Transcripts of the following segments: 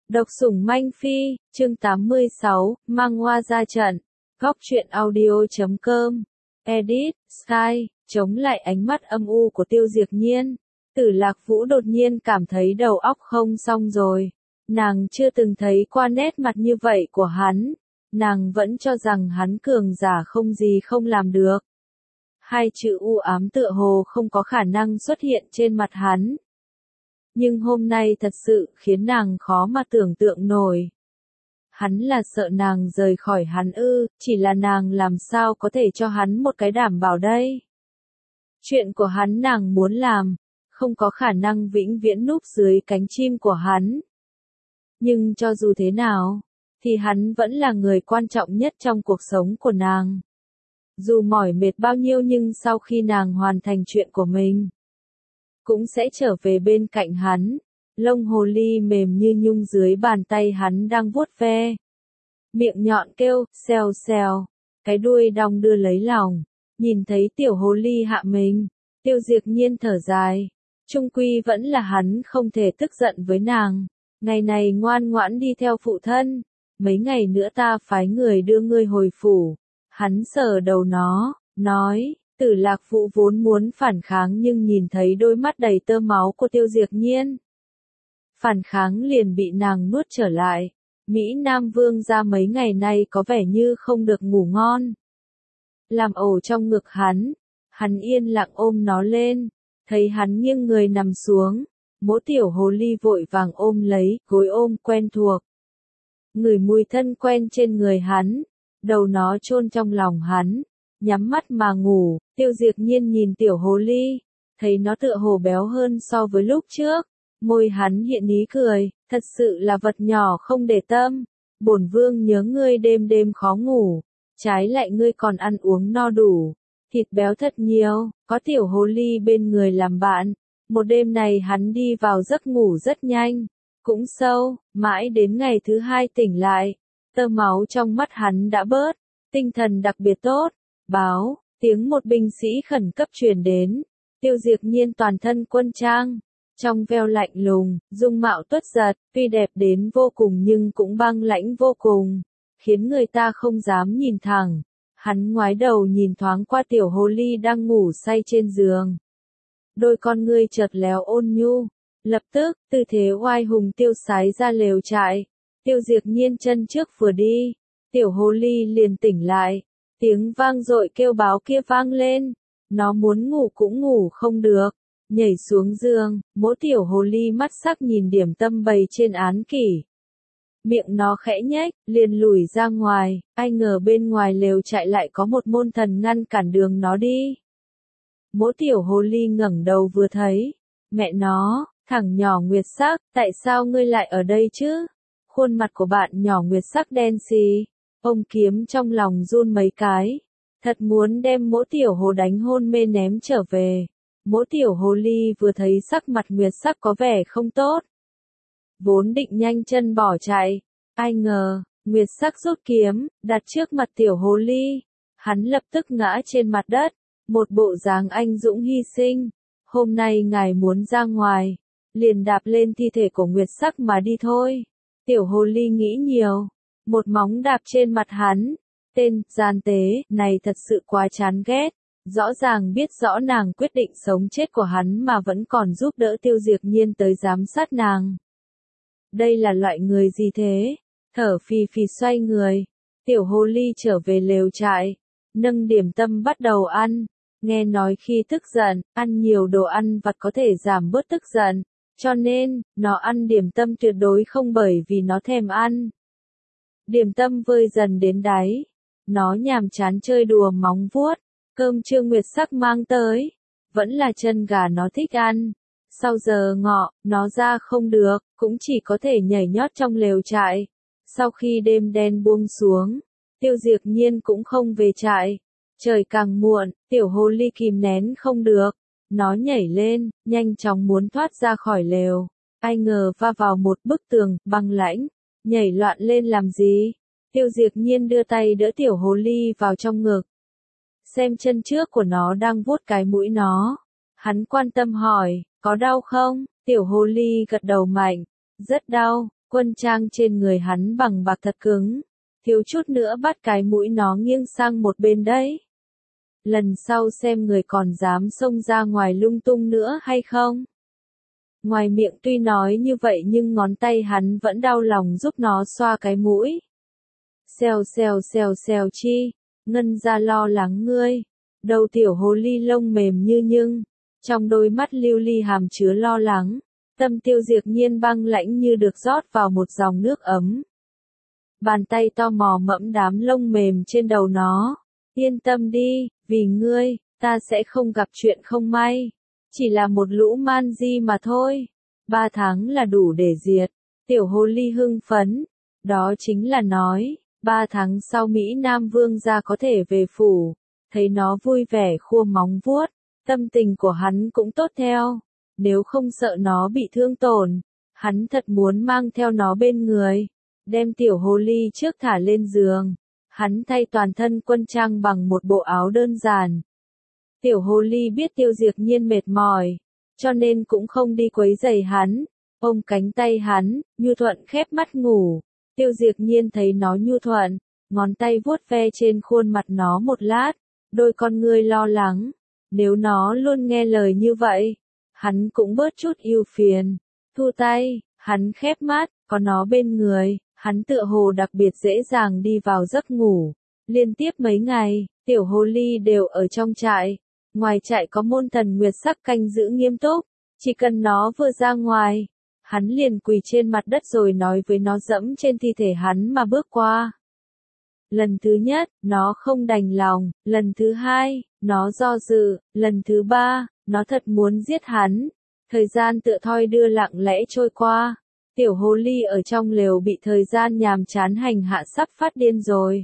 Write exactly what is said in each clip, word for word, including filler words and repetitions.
Độc sủng manh phi, chương tám mươi sáu, mang hoa ra trận. Góc truyện audio chấm com. Edit, Sky, chống lại ánh mắt âm u của Tiêu Diệc Nhiên. Tử Lạc Vũ đột nhiên cảm thấy đầu óc không xong rồi. Nàng chưa từng thấy qua nét mặt như vậy của hắn. Nàng vẫn cho rằng hắn cường giả không gì không làm được. Hai chữ u ám tựa hồ không có khả năng xuất hiện trên mặt hắn. Nhưng hôm nay thật sự khiến nàng khó mà tưởng tượng nổi. Hắn là sợ nàng rời khỏi hắn ư, chỉ là nàng làm sao có thể cho hắn một cái đảm bảo đây. Chuyện của hắn nàng muốn làm, không có khả năng vĩnh viễn núp dưới cánh chim của hắn. Nhưng cho dù thế nào, thì hắn vẫn là người quan trọng nhất trong cuộc sống của nàng. Dù mỏi mệt bao nhiêu nhưng sau khi nàng hoàn thành chuyện của mình, cũng sẽ trở về bên cạnh hắn. Lông hồ ly mềm như nhung dưới bàn tay hắn đang vuốt ve. Miệng nhọn kêu, xèo xèo. Cái đuôi đong đưa lấy lòng. Nhìn thấy tiểu hồ ly hạ mình, Tiêu Diệc Nhiên thở dài. Chung quy vẫn là hắn không thể tức giận với nàng. Ngày này ngoan ngoãn đi theo phụ thân. Mấy ngày nữa ta phái người đưa ngươi hồi phủ. Hắn sờ đầu nó, nói. Tử Lạc Vũ vốn muốn phản kháng nhưng nhìn thấy đôi mắt đầy tơ máu của Tiêu Diệc Nhiên. Phản kháng liền bị nàng nuốt trở lại. Mỹ Nam Vương gia mấy ngày nay có vẻ như không được ngủ ngon. Làm ổ trong ngực hắn. Hắn yên lặng ôm nó lên. Thấy hắn nghiêng người nằm xuống. Mỗ tiểu hồ ly vội vàng ôm lấy, gối ôm quen thuộc. Ngửi mùi thân quen trên người hắn. Đầu nó chôn trong lòng hắn. Nhắm mắt mà ngủ, Tiêu Diệc Nhiên nhìn tiểu hồ ly, thấy nó tựa hồ béo hơn so với lúc trước, môi hắn hiện ý cười, thật sự là vật nhỏ không để tâm, bổn vương nhớ ngươi đêm đêm khó ngủ, trái lại ngươi còn ăn uống no đủ, thịt béo thật nhiều, có tiểu hồ ly bên người làm bạn, một đêm này hắn đi vào giấc ngủ rất nhanh, cũng sâu, mãi đến ngày thứ hai tỉnh lại, tơ máu trong mắt hắn đã bớt, tinh thần đặc biệt tốt. Báo, tiếng một binh sĩ khẩn cấp truyền đến, Tiêu Diệc Nhiên toàn thân quân trang, trong veo lạnh lùng, dung mạo tuất giật, tuy đẹp đến vô cùng nhưng cũng băng lãnh vô cùng, khiến người ta không dám nhìn thẳng. Hắn ngoái đầu nhìn thoáng qua tiểu hồ ly đang ngủ say trên giường. Đôi con ngươi chợt léo ôn nhu, lập tức, tư thế oai hùng tiêu sái ra lều trại. Tiêu Diệc Nhiên chân trước vừa đi, tiểu hồ ly liền tỉnh lại. Tiếng vang dội kêu báo kia vang lên, nó muốn ngủ cũng ngủ không được, nhảy xuống giường, mỗ tiểu hồ ly mắt sắc nhìn điểm tâm bày trên án kỷ. Miệng nó khẽ nhếch, liền lùi ra ngoài, ai ngờ bên ngoài lều chạy lại có một môn thần ngăn cản đường nó đi. Mỗ tiểu hồ ly ngẩng đầu vừa thấy, mẹ nó, thằng nhỏ Nguyệt Sắc, tại sao ngươi lại ở đây chứ? Khuôn mặt của bạn nhỏ Nguyệt Sắc đen xì. Ông kiếm trong lòng run mấy cái, thật muốn đem mỗ tiểu hồ đánh hôn mê ném trở về. Mỗ tiểu hồ ly vừa thấy sắc mặt Nguyệt Sắc có vẻ không tốt, vốn định nhanh chân bỏ chạy, ai ngờ, Nguyệt Sắc rút kiếm, đặt trước mặt tiểu hồ ly, hắn lập tức ngã trên mặt đất, một bộ dáng anh dũng hy sinh. Hôm nay ngài muốn ra ngoài, liền đạp lên thi thể của Nguyệt Sắc mà đi thôi. Tiểu hồ ly nghĩ nhiều. Một móng đạp trên mặt hắn, tên gian tế này thật sự quá chán ghét, rõ ràng biết rõ nàng quyết định sống chết của hắn mà vẫn còn giúp đỡ Tiêu Diệc Nhiên tới giám sát nàng. Đây là loại người gì thế? Thở phì phì xoay người, tiểu hồ ly trở về lều trại, nâng điểm tâm bắt đầu ăn, nghe nói khi tức giận, ăn nhiều đồ ăn vặt có thể giảm bớt tức giận, cho nên, nó ăn điểm tâm tuyệt đối không bởi vì nó thèm ăn. Điểm tâm vơi dần đến đáy, nó nhàm chán chơi đùa móng vuốt, cơm trưa Nguyệt Sắc mang tới, vẫn là chân gà nó thích ăn. Sau giờ ngọ, nó ra không được, cũng chỉ có thể nhảy nhót trong lều trại. Sau khi đêm đen buông xuống, Tiêu Diệc Nhiên cũng không về trại. Trời càng muộn, tiểu hồ ly kìm nén không được, nó nhảy lên, nhanh chóng muốn thoát ra khỏi lều. Ai ngờ va vào một bức tường băng lãnh. Nhảy loạn lên làm gì? Tiêu Diệc Nhiên đưa tay đỡ tiểu hồ ly vào trong ngực. Xem chân trước của nó đang vuốt cái mũi nó. Hắn quan tâm hỏi, có đau không? Tiểu hồ ly gật đầu mạnh. Rất đau. Quân trang trên người hắn bằng bạc thật cứng, thiếu chút nữa bắt cái mũi nó nghiêng sang một bên đấy. Lần sau xem người còn dám xông ra ngoài lung tung nữa hay không. Ngoài miệng tuy nói như vậy nhưng ngón tay hắn vẫn đau lòng giúp nó xoa cái mũi. Xèo xèo xèo xèo chi, Ngân ra lo lắng ngươi. Đầu tiểu hồ ly lông mềm như nhưng, trong đôi mắt lưu ly hàm chứa lo lắng. Tâm Tiêu Diệp Nhiên băng lãnh như được rót vào một dòng nước ấm. Bàn tay to mò mẫm đám lông mềm trên đầu nó. Yên tâm đi, vì ngươi, ta sẽ không gặp chuyện không may. Chỉ là một lũ man di mà thôi. Ba tháng là đủ để diệt. Tiểu hồ ly hưng phấn. Đó chính là nói, ba tháng sau Mỹ Nam Vương gia có thể về phủ. Thấy nó vui vẻ khua móng vuốt. Tâm tình của hắn cũng tốt theo. Nếu không sợ nó bị thương tổn, hắn thật muốn mang theo nó bên người. Đem tiểu hồ ly trước thả lên giường. Hắn thay toàn thân quân trang bằng một bộ áo đơn giản. Tiểu hồ ly biết Tiêu Diệp Nhiên mệt mỏi, cho nên cũng không đi quấy rầy hắn. Ôm cánh tay hắn, nhu thuận khép mắt ngủ. Tiêu Diệp Nhiên thấy nó nhu thuận, ngón tay vuốt ve trên khuôn mặt nó một lát. Đôi con ngươi lo lắng. Nếu nó luôn nghe lời như vậy, hắn cũng bớt chút ưu phiền. Thu tay, hắn khép mắt, có nó bên người, hắn tựa hồ đặc biệt dễ dàng đi vào giấc ngủ. Liên tiếp mấy ngày, tiểu hồ ly đều ở trong trại. Ngoài trại có môn thần nguyệt sắc canh giữ nghiêm túc. Chỉ cần nó vừa ra ngoài, hắn liền quỳ trên mặt đất rồi nói với nó dẫm trên thi thể hắn mà bước qua. Lần thứ nhất, nó không đành lòng. Lần thứ hai, nó do dự. Lần thứ ba, nó thật muốn giết hắn. Thời gian tựa thoi đưa lặng lẽ trôi qua. Tiểu hồ ly ở trong lều bị thời gian nhàm chán hành hạ sắp phát điên rồi.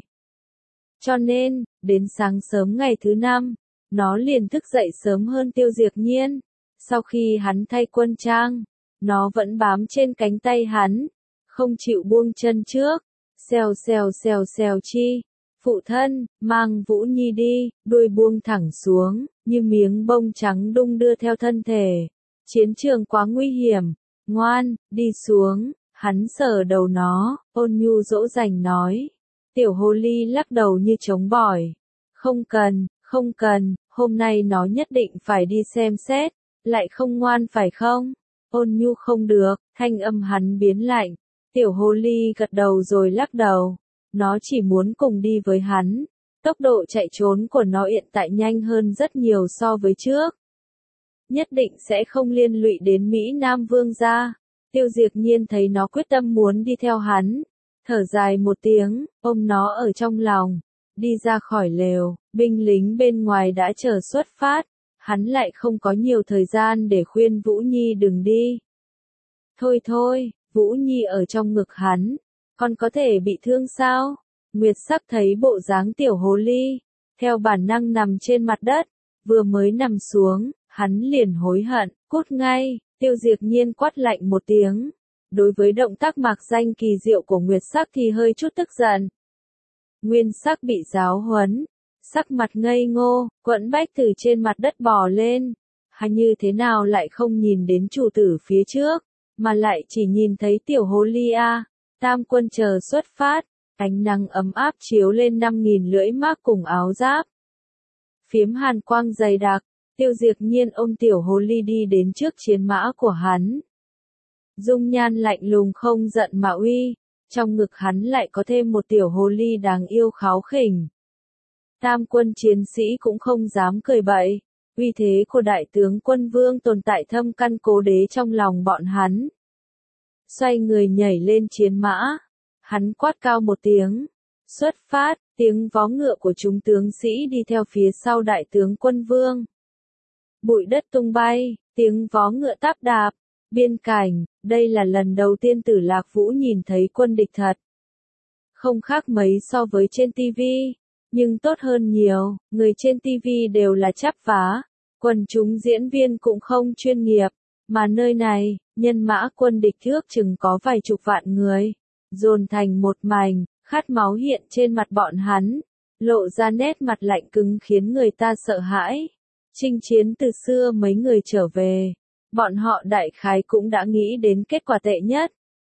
Cho nên, đến sáng sớm ngày thứ năm, nó liền thức dậy sớm hơn Tiêu Diệp Nhiên. Sau khi hắn thay quân trang, nó vẫn bám trên cánh tay hắn, không chịu buông chân trước. Xèo xèo xèo xèo chi, phụ thân, mang Vũ Nhi đi, đuôi buông thẳng xuống, như miếng bông trắng đung đưa theo thân thể. Chiến trường quá nguy hiểm, ngoan, đi xuống, hắn sờ đầu nó, ôn nhu dỗ dành nói. Tiểu hồ ly lắc đầu như trống bỏi. Không cần, không cần, hôm nay nó nhất định phải đi xem xét, lại không ngoan phải không? Ôn nhu không được, thanh âm hắn biến lạnh. Tiểu hồ ly gật đầu rồi lắc đầu. Nó chỉ muốn cùng đi với hắn. Tốc độ chạy trốn của nó hiện tại nhanh hơn rất nhiều so với trước. Nhất định sẽ không liên lụy đến Mỹ Nam Vương gia. Tiêu Diệp Nhiên thấy nó quyết tâm muốn đi theo hắn. Thở dài một tiếng, ôm nó ở trong lòng. Đi ra khỏi lều, binh lính bên ngoài đã chờ xuất phát. Hắn lại không có nhiều thời gian để khuyên Vũ Nhi đừng đi. Thôi thôi. Vũ Nhi ở trong ngực hắn, còn có thể bị thương sao? Nguyệt Sắc thấy bộ dáng tiểu hồ ly, theo bản năng nằm trên mặt đất, vừa mới nằm xuống, hắn liền hối hận, cút ngay. Tiêu Diệp Nhiên quát lạnh một tiếng. Đối với động tác mạc danh kỳ diệu của Nguyệt Sắc thì hơi chút tức giận. Nguyên Sắc bị giáo huấn, sắc mặt ngây ngô, quẫn bách từ trên mặt đất bò lên. Hay như thế nào lại không nhìn đến chủ tử phía trước? Mà lại chỉ nhìn thấy tiểu hồ ly a. Tam quân chờ xuất phát, ánh nắng ấm áp chiếu lên năm nghìn lưỡi mác cùng áo giáp. Phiếm hàn quang dày đặc, Tiêu Diệp Nhiên ôm tiểu hồ ly đi đến trước chiến mã của hắn. Dung nhan lạnh lùng không giận mà uy, trong ngực hắn lại có thêm một tiểu hồ ly đáng yêu kháu khỉnh. Tam quân chiến sĩ cũng không dám cười bậy. Uy thế của đại tướng quân vương tồn tại thâm căn cố đế trong lòng bọn hắn. Xoay người nhảy lên chiến mã. Hắn quát cao một tiếng. Xuất phát, tiếng vó ngựa của chúng tướng sĩ đi theo phía sau đại tướng quân vương. Bụi đất tung bay, tiếng vó ngựa táp đạp. Biên cảnh, đây là lần đầu tiên Tử Lạc Vũ nhìn thấy quân địch thật. Không khác mấy so với trên tivi. Nhưng tốt hơn nhiều, người trên tivi đều là chắp vá, quần chúng diễn viên cũng không chuyên nghiệp, mà nơi này, nhân mã quân địch thước chừng có vài chục vạn người, dồn thành một mảnh, khát máu hiện trên mặt bọn hắn, lộ ra nét mặt lạnh cứng khiến người ta sợ hãi. Chinh chiến từ xưa mấy người trở về, bọn họ đại khái cũng đã nghĩ đến kết quả tệ nhất.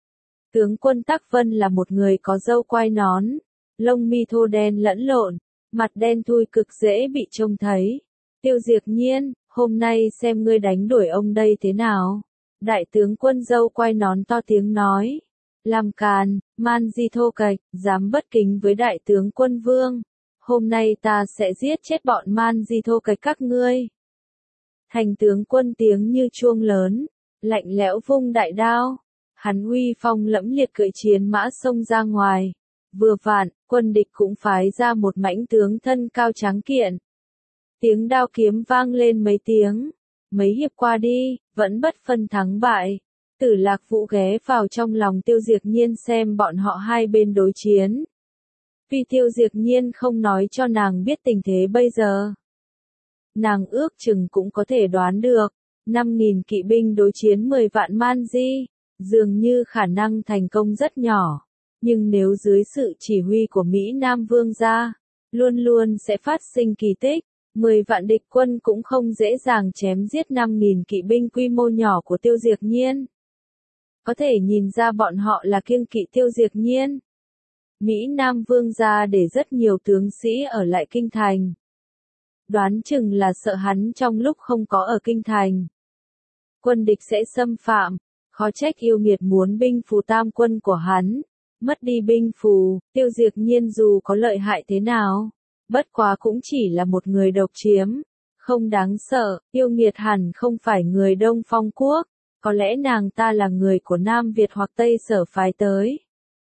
Tướng quân Tắc Vân là một người có râu quai nón, lông mi thô đen lẫn lộn, mặt đen thui cực dễ bị trông thấy. Tiêu Diệp Nhiên, hôm nay xem ngươi đánh đuổi ông đây thế nào? Đại tướng quân râu quai nón to tiếng nói. Làm càn, man di thô kệch, dám bất kính với đại tướng quân vương. Hôm nay ta sẽ giết chết bọn man di thô kệch các ngươi. Thành tướng quân tiếng như chuông lớn, lạnh lẽo vung đại đao. Hắn uy phong lẫm liệt cưỡi chiến mã xông ra ngoài. Vừa vặn, quân địch cũng phái ra một mãnh tướng thân cao tráng kiện. Tiếng đao kiếm vang lên mấy tiếng. Mấy hiệp qua đi, vẫn bất phân thắng bại. Tử Lạc Vũ ghé vào trong lòng Tiêu Diệp Nhiên xem bọn họ hai bên đối chiến. Vì Tiêu Diệp Nhiên không nói cho nàng biết tình thế bây giờ. Nàng ước chừng cũng có thể đoán được, năm nghìn kỵ binh đối chiến mười vạn man di, dường như khả năng thành công rất nhỏ. Nhưng nếu dưới sự chỉ huy của Mỹ Nam Vương gia, luôn luôn sẽ phát sinh kỳ tích. mười vạn địch quân cũng không dễ dàng chém giết năm nghìn kỵ binh quy mô nhỏ của Tiêu Diệp Nhiên. Có thể nhìn ra bọn họ là kiêng kỵ Tiêu Diệp Nhiên. Mỹ Nam Vương gia để rất nhiều tướng sĩ ở lại kinh thành. Đoán chừng là sợ hắn trong lúc không có ở kinh thành, quân địch sẽ xâm phạm, khó trách yêu nghiệt muốn binh phù tam quân của hắn. Mất đi binh phù, Tiêu Diệp Nhiên dù có lợi hại thế nào, bất quá cũng chỉ là một người độc chiếm, không đáng sợ. Yêu nghiệt hẳn không phải người Đông Phong quốc, có lẽ nàng ta là người của Nam Việt hoặc Tây Sở phái tới.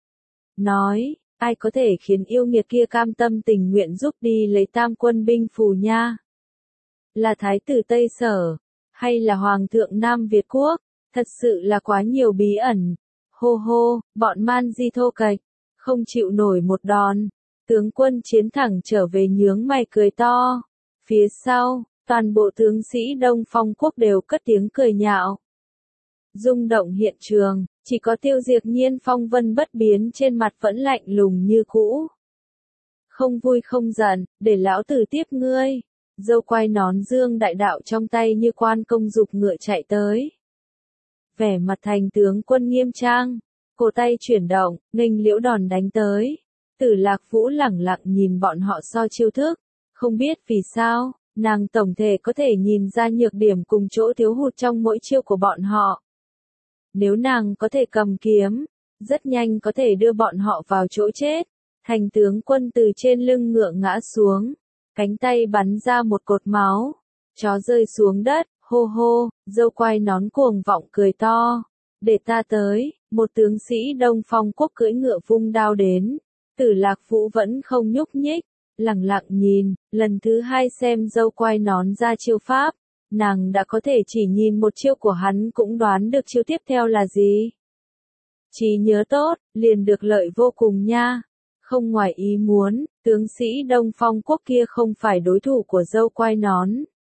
Nói, ai có thể khiến yêu nghiệt kia cam tâm tình nguyện giúp đi lấy tam quân binh phù nha? Là thái tử Tây Sở, hay là hoàng thượng Nam Việt quốc? Thật sự là quá nhiều bí ẩn. Hô hô, bọn man di thô kệch, không chịu nổi một đòn. Tướng quân chiến thẳng trở về nhướng mày cười to. Phía sau, toàn bộ tướng sĩ Đông Phong quốc đều cất tiếng cười nhạo. Rung động hiện trường, chỉ có Tiêu Diệp Nhiên phong vân bất biến trên mặt vẫn lạnh lùng như cũ. Không vui không giận, để lão tử tiếp ngươi. Dâu quai nón dương đại đạo trong tay như quan công giục ngựa chạy tới. Vẻ mặt thành tướng quân nghiêm trang, cổ tay chuyển động, nghênh liễu đòn đánh tới. Tử Lạc Vũ lẳng lặng nhìn bọn họ so chiêu thức, không biết vì sao, nàng tổng thể có thể nhìn ra nhược điểm cùng chỗ thiếu hụt trong mỗi chiêu của bọn họ. Nếu nàng có thể cầm kiếm, rất nhanh có thể đưa bọn họ vào chỗ chết. Thành tướng quân từ trên lưng ngựa ngã xuống, cánh tay bắn ra một cột máu, chó rơi xuống đất. Hô hô, dâu quai nón cuồng vọng cười to. Để ta tới, một tướng sĩ Đông Phong quốc cưỡi ngựa vung đao đến. Tử Lạc Vũ vẫn không nhúc nhích, lẳng lặng nhìn, lần thứ hai xem dâu quai nón ra chiêu pháp. Nàng đã có thể chỉ nhìn một chiêu của hắn cũng đoán được chiêu tiếp theo là gì. Trí nhớ tốt, liền được lợi vô cùng nha. Không ngoài ý muốn, tướng sĩ Đông Phong quốc kia không phải đối thủ của dâu quai nón.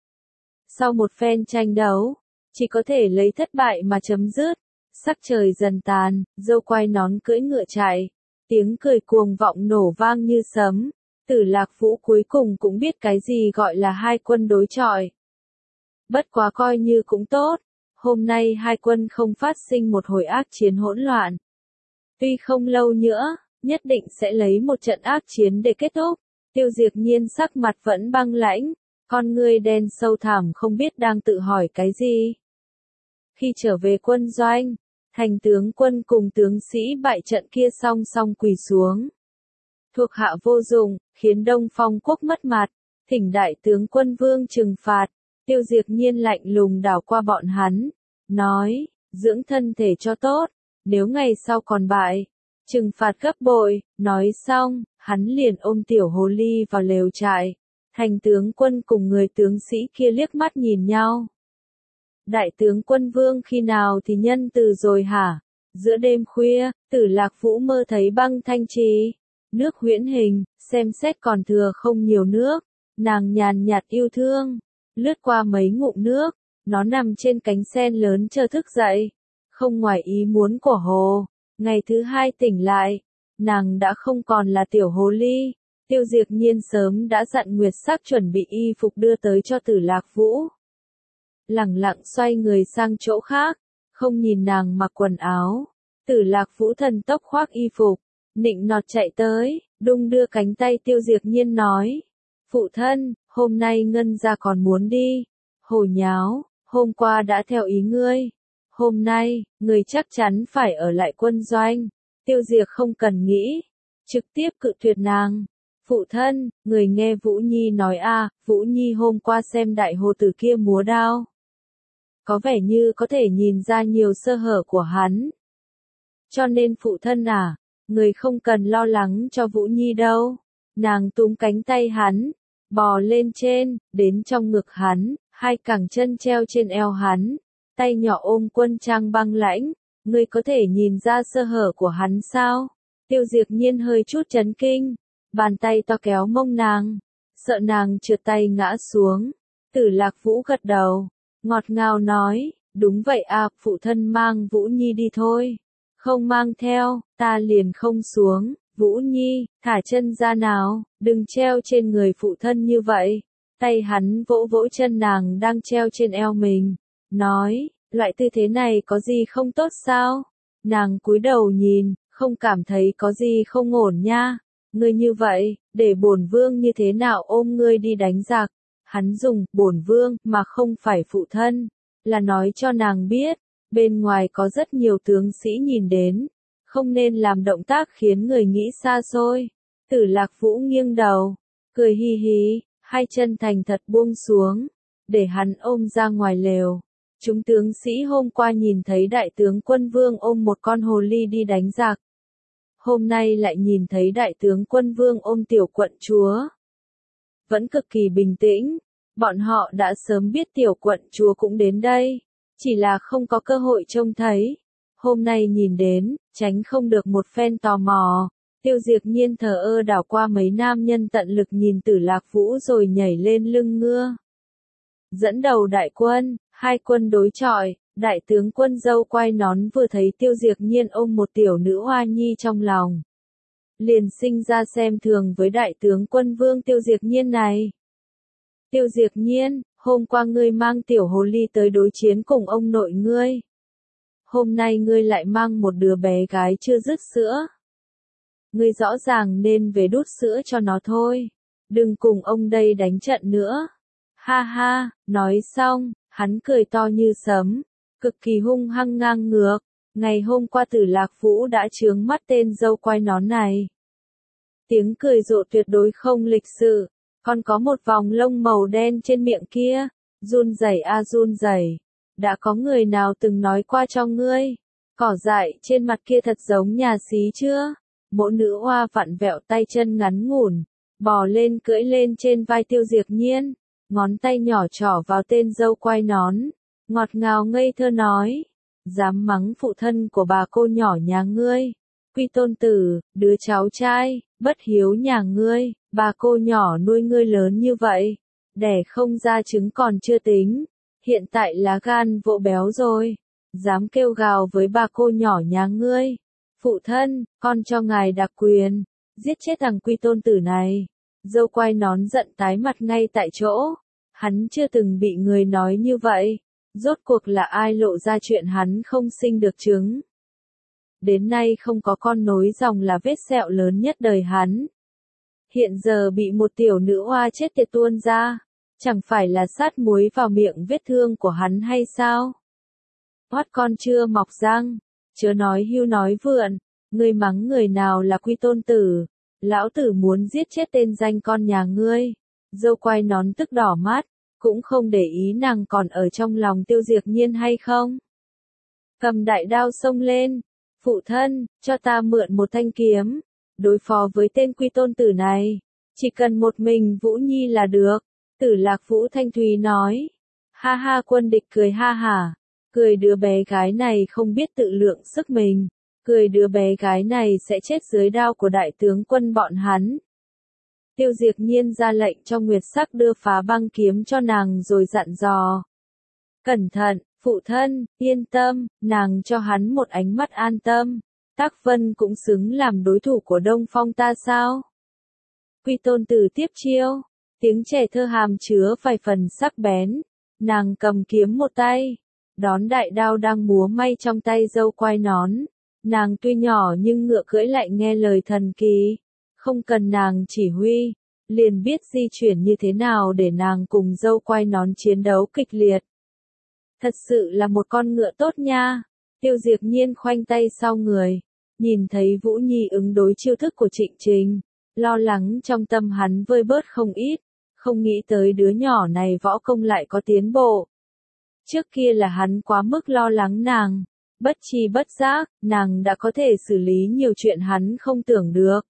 Sau một phen tranh đấu, chỉ có thể lấy thất bại mà chấm dứt. Sắc trời dần tàn, dâu quai nón cưỡi ngựa chạy. Tiếng cười cuồng vọng nổ vang như sấm. Tử Lạc Vũ cuối cùng cũng biết cái gì gọi là hai quân đối chọi. Bất quá coi như cũng tốt. Hôm nay hai quân không phát sinh một hồi ác chiến hỗn loạn. Tuy không lâu nữa, nhất định sẽ lấy một trận ác chiến để kết thúc. Tiêu Diệp Nhiên sắc mặt vẫn băng lãnh. Con ngươi đen sâu thẳm không biết đang tự hỏi cái gì. Khi trở về quân doanh, thành tướng quân cùng tướng sĩ bại trận kia song song quỳ xuống. Thuộc hạ vô dụng, khiến Đông Phong quốc mất mặt, thỉnh đại tướng quân vương trừng phạt. Tiêu Diệp Nhiên lạnh lùng đảo qua bọn hắn, nói, dưỡng thân thể cho tốt, nếu ngày sau còn bại, trừng phạt gấp bội. Nói xong, hắn liền ôm tiểu hồ ly vào lều trại. Thành tướng quân cùng người tướng sĩ kia liếc mắt nhìn nhau. Đại tướng quân vương khi nào thì nhân từ rồi hả? Giữa đêm khuya, Tử Lạc Vũ mơ thấy băng thanh trì, nước huyễn hình, xem xét còn thừa không nhiều nước. Nàng nhàn nhạt yêu thương, lướt qua mấy ngụm nước, nó nằm trên cánh sen lớn chờ thức dậy. Không ngoài ý muốn của hồ, ngày thứ hai tỉnh lại, nàng đã không còn là tiểu hồ ly. Tiêu Diệp Nhiên sớm đã dặn Nguyệt Sắc chuẩn bị y phục đưa tới cho Tử Lạc Vũ. Lẳng lặng xoay người sang chỗ khác, không nhìn nàng mặc quần áo. Tử Lạc Vũ thần tốc khoác y phục, nịnh nọt chạy tới, đung đưa cánh tay Tiêu Diệp Nhiên nói. Phụ thân, hôm nay Ngân gia còn muốn đi. Hồ nháo, hôm qua đã theo ý ngươi. Hôm nay, người chắc chắn phải ở lại quân doanh. Tiêu Diệp không cần nghĩ, trực tiếp cự tuyệt nàng. Phụ thân, người nghe Vũ Nhi nói a, Vũ Nhi hôm qua xem đại hồ tử kia múa đao. Có vẻ như có thể nhìn ra nhiều sơ hở của hắn. Cho nên phụ thân à, người không cần lo lắng cho Vũ Nhi đâu. Nàng túm cánh tay hắn, bò lên trên, đến trong ngực hắn, hai cẳng chân treo trên eo hắn, tay nhỏ ôm quân trang băng lãnh. Ngươi có thể nhìn ra sơ hở của hắn sao? Tiêu Diệp Nhiên hơi chút chấn kinh, bàn tay to kéo mông nàng, sợ nàng trượt tay ngã xuống. Tử Lạc Vũ gật đầu, ngọt ngào nói, đúng vậy à, phụ thân mang Vũ Nhi đi thôi. Không mang theo, ta liền không xuống. Vũ Nhi, thả chân ra nào, đừng treo trên người phụ thân như vậy. Tay hắn vỗ vỗ chân nàng đang treo trên eo mình, nói, loại tư thế này có gì không tốt sao? Nàng cúi đầu nhìn, không cảm thấy có gì không ổn nha. Ngươi như vậy, để bổn vương như thế nào ôm ngươi đi đánh giặc? Hắn dùng bổn vương mà không phải phụ thân, là nói cho nàng biết, bên ngoài có rất nhiều tướng sĩ nhìn đến, không nên làm động tác khiến người nghĩ xa xôi. Tử Lạc Vũ nghiêng đầu, cười hi hi, hai chân thành thật buông xuống, để hắn ôm ra ngoài lều. Chúng tướng sĩ hôm qua nhìn thấy đại tướng quân vương ôm một con hồ ly đi đánh giặc. Hôm nay lại nhìn thấy đại tướng quân vương ôm tiểu quận chúa. Vẫn cực kỳ bình tĩnh, bọn họ đã sớm biết tiểu quận chúa cũng đến đây, chỉ là không có cơ hội trông thấy. Hôm nay nhìn đến, tránh không được một phen tò mò. Tiêu Diệp Nhiên thờ ơ đảo qua mấy nam nhân tận lực nhìn Tử Lạc Vũ rồi nhảy lên lưng ngựa. Dẫn đầu đại quân, hai quân đối chọi, đại tướng quân dâu quai nón vừa thấy Tiêu Diệp Nhiên ôm một tiểu nữ hoa nhi trong lòng. Liền sinh ra xem thường với đại tướng quân vương Tiêu Diệp Nhiên này. Tiêu Diệp Nhiên, hôm qua ngươi mang tiểu hồ ly tới đối chiến cùng ông nội ngươi. Hôm nay ngươi lại mang một đứa bé gái chưa dứt sữa. Ngươi rõ ràng nên về đút sữa cho nó thôi. Đừng cùng ông đây đánh trận nữa. Ha ha, nói xong, hắn cười to như sấm, cực kỳ hung hăng ngang ngược. Ngày hôm qua Tử Lạc Vũ đã chướng mắt tên dâu quai nón này. Tiếng cười rộ tuyệt đối không lịch sự, còn có một vòng lông màu đen trên miệng kia, run rẩy a run rẩy. Đã có người nào từng nói qua cho ngươi, cỏ dại trên mặt kia thật giống nhà xí chưa? Mộ nữ hoa vặn vẹo tay chân ngắn ngủn, bò lên cưỡi lên trên vai Tiêu Diệp Nhiên, ngón tay nhỏ trỏ vào tên dâu quai nón, ngọt ngào ngây thơ nói, dám mắng phụ thân của bà cô nhỏ nhà ngươi, Quy Tôn Tử, đứa cháu trai, bất hiếu nhà ngươi, bà cô nhỏ nuôi ngươi lớn như vậy, đẻ không ra trứng còn chưa tính, hiện tại lá gan vỗ béo rồi, dám kêu gào với bà cô nhỏ nhà ngươi. Phụ thân, con cho ngài đặc quyền, giết chết thằng Quy Tôn Tử này. Dâu quai nón giận tái mặt ngay tại chỗ. Hắn chưa từng bị người nói như vậy. Rốt cuộc là ai lộ ra chuyện hắn không sinh được trứng. Đến nay không có con nối dòng là vết sẹo lớn nhất đời hắn. Hiện giờ bị một tiểu nữ hoa chết tiệt tuôn ra. Chẳng phải là sát muối vào miệng vết thương của hắn hay sao? Hoắt con chưa mọc răng. Chớ nói hưu nói vượn, ngươi mắng người nào là Quy Tôn Tử, lão tử muốn giết chết tên danh con nhà ngươi. Dâu quai nón tức đỏ mắt, cũng không để ý nàng còn ở trong lòng Tiêu Diệp Nhiên hay không. Cầm đại đao xông lên, phụ thân, cho ta mượn một thanh kiếm, đối phó với tên Quy Tôn Tử này, chỉ cần một mình Vũ Nhi là được. Tử Lạc Vũ thanh thúy nói, ha ha quân địch cười ha hả. Cười đứa bé gái này không biết tự lượng sức mình, cười đứa bé gái này sẽ chết dưới đao của đại tướng quân bọn hắn. Tiêu Diệp Nhiên ra lệnh cho Nguyệt Sắc đưa phá băng kiếm cho nàng rồi dặn dò. Cẩn thận, phụ thân, yên tâm, nàng cho hắn một ánh mắt an tâm. Tắc Vân cũng xứng làm đối thủ của Đông Phong ta sao? Quy Tôn Tử tiếp chiêu, tiếng trẻ thơ hàm chứa vài phần sắc bén, nàng cầm kiếm một tay. Đón đại đao đang múa may trong tay dâu quai nón, Nàng tuy nhỏ nhưng ngựa cưỡi lại nghe lời thần kỳ, không cần nàng chỉ huy, liền biết di chuyển như thế nào để nàng cùng dâu quai nón chiến đấu kịch liệt. Thật sự là một con ngựa tốt nha. Tiêu Diệp Nhiên khoanh tay sau người, nhìn thấy Vũ Nhi ứng đối chiêu thức của Trịnh Trình, lo lắng trong tâm hắn vơi bớt không ít, không nghĩ tới đứa nhỏ này võ công lại có tiến bộ. Trước kia là hắn quá mức lo lắng nàng, bất tri bất giác, nàng đã có thể xử lý nhiều chuyện hắn không tưởng được.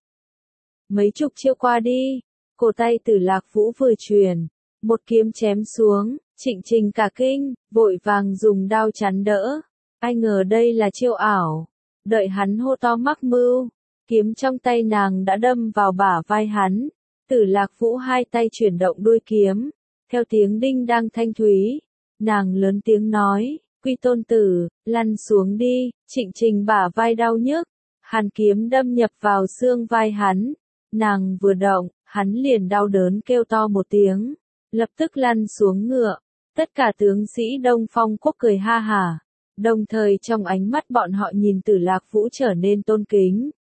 Mấy chục chiêu qua đi, cổ tay Tử Lạc Vũ vừa truyền, một kiếm chém xuống, Trịnh Trình cả kinh, vội vàng dùng đao chắn đỡ. Ai ngờ đây là chiêu ảo, đợi hắn hô to mắc mưu, kiếm trong tay nàng đã đâm vào bả vai hắn. Tử Lạc Vũ hai tay chuyển động đuôi kiếm, theo tiếng đinh đang thanh thúy, nàng lớn tiếng nói, Quy Tôn tử, lăn xuống đi. Trịnh Trình bả vai đau nhức, hàn kiếm đâm nhập vào xương vai hắn, nàng vừa động, hắn liền đau đớn kêu to một tiếng, lập tức lăn xuống ngựa. Tất cả tướng sĩ Đông Phong Quốc cười ha hả, đồng thời trong ánh mắt bọn họ nhìn Tử Lạc Vũ trở nên tôn kính.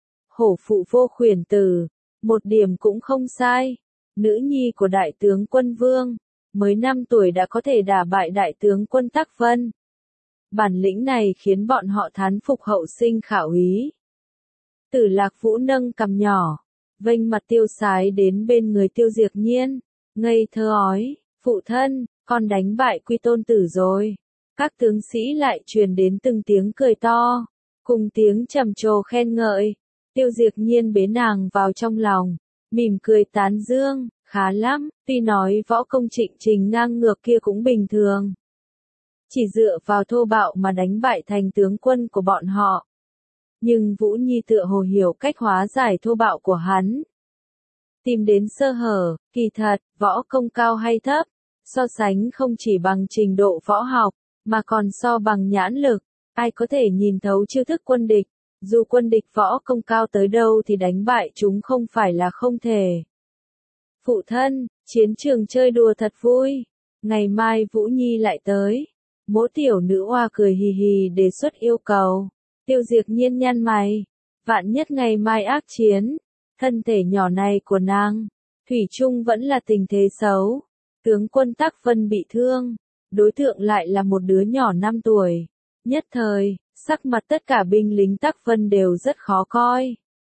Hổ phụ vô khuyển tử, một điểm cũng không sai, nữ nhi của đại tướng quân Vương, mới năm tuổi đã có thể đả bại đại tướng quân Tắc Vân. Bản lĩnh này khiến bọn họ thán phục hậu sinh khả úy. Tử Lạc Vũ nâng cằm nhỏ, vênh mặt tiêu sái đến bên người Tiêu Diệp Nhiên, ngây thơ ói, phụ thân, con đánh bại Quy Tôn tử rồi. Các tướng sĩ lại truyền đến từng tiếng cười to, cùng tiếng trầm trồ khen ngợi. Tiêu Diệp Nhiên bế nàng vào trong lòng, mỉm cười tán dương, khá lắm, tuy nói võ công Trịnh Trình ngang ngược kia cũng bình thường. Chỉ dựa vào thô bạo mà đánh bại thành tướng quân của bọn họ. Nhưng Vũ Nhi tựa hồ hiểu cách hóa giải thô bạo của hắn. Tìm đến sơ hở, kỳ thật, võ công cao hay thấp, so sánh không chỉ bằng trình độ võ học, mà còn so bằng nhãn lực. Ai có thể nhìn thấu chiêu thức quân địch, dù quân địch võ công cao tới đâu thì đánh bại chúng không phải là không thể. Phụ thân, chiến trường chơi đùa thật vui, ngày mai Vũ Nhi lại tới. Mỗ tiểu nữ oa cười hì hì đề xuất yêu cầu. Tiêu Diệp Nhiên nhăn mày, vạn nhất ngày mai ác chiến, thân thể nhỏ này của nàng, thủy chung vẫn là tình thế xấu. Tướng quân Tắc Vân bị thương, đối tượng lại là một đứa nhỏ năm tuổi. Nhất thời, sắc mặt tất cả binh lính Tắc Vân đều rất khó coi.